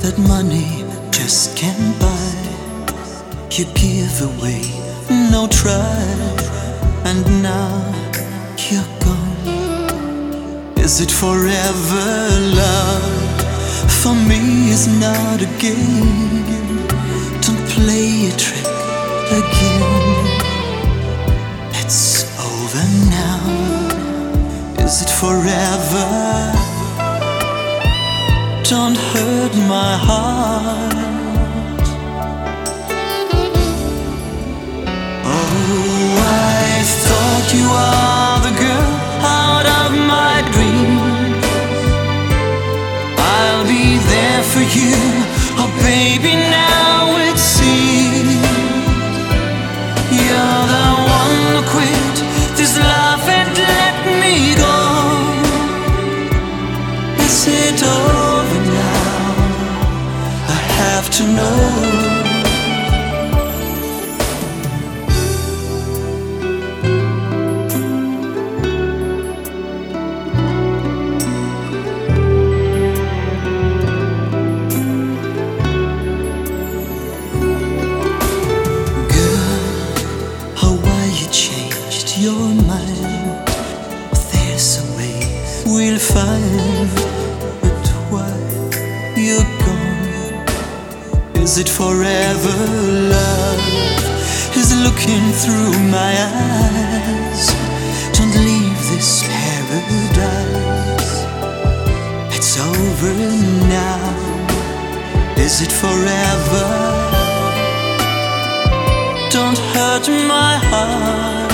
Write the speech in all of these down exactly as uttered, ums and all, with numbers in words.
that money just can't buy. You give away, no try, and now you're gone. Is it forever, love? For me it's not a game. Don't play a trick again. It's over now. Is it forever? Don't hurt my heart. Oh, I thought you are the girl out of my dreams. I'll be there for you. Oh baby, now it seems you're the one who quit this love and let me go. Is it over now? I have to know. Your mind, there's a way we'll find. But why you're gone? Is it forever, love? Is looking through my eyes. Don't leave this paradise. It's over now. Is it forever? Don't hurt my heart.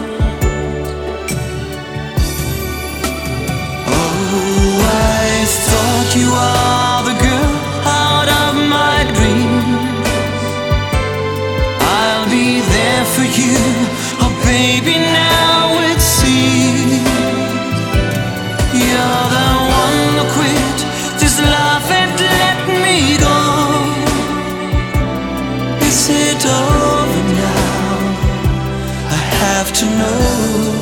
You are the girl out of my dreams. I'll be there for you. Oh baby, now it seems you're the one who quit this love and let me go. Is it over now? I have to know.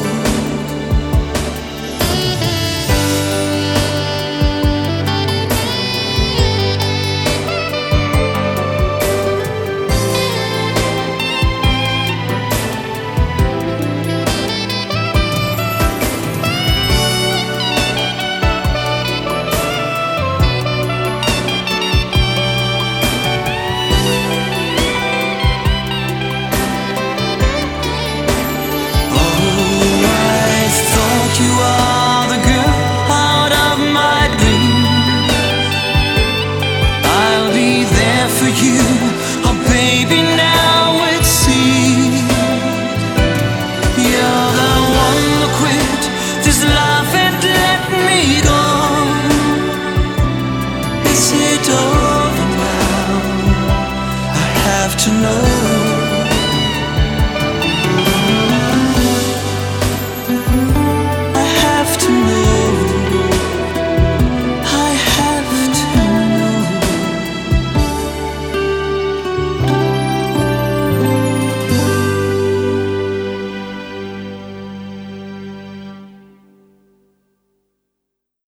You are the girl out of my dreams. I'll be there for you. Oh baby, now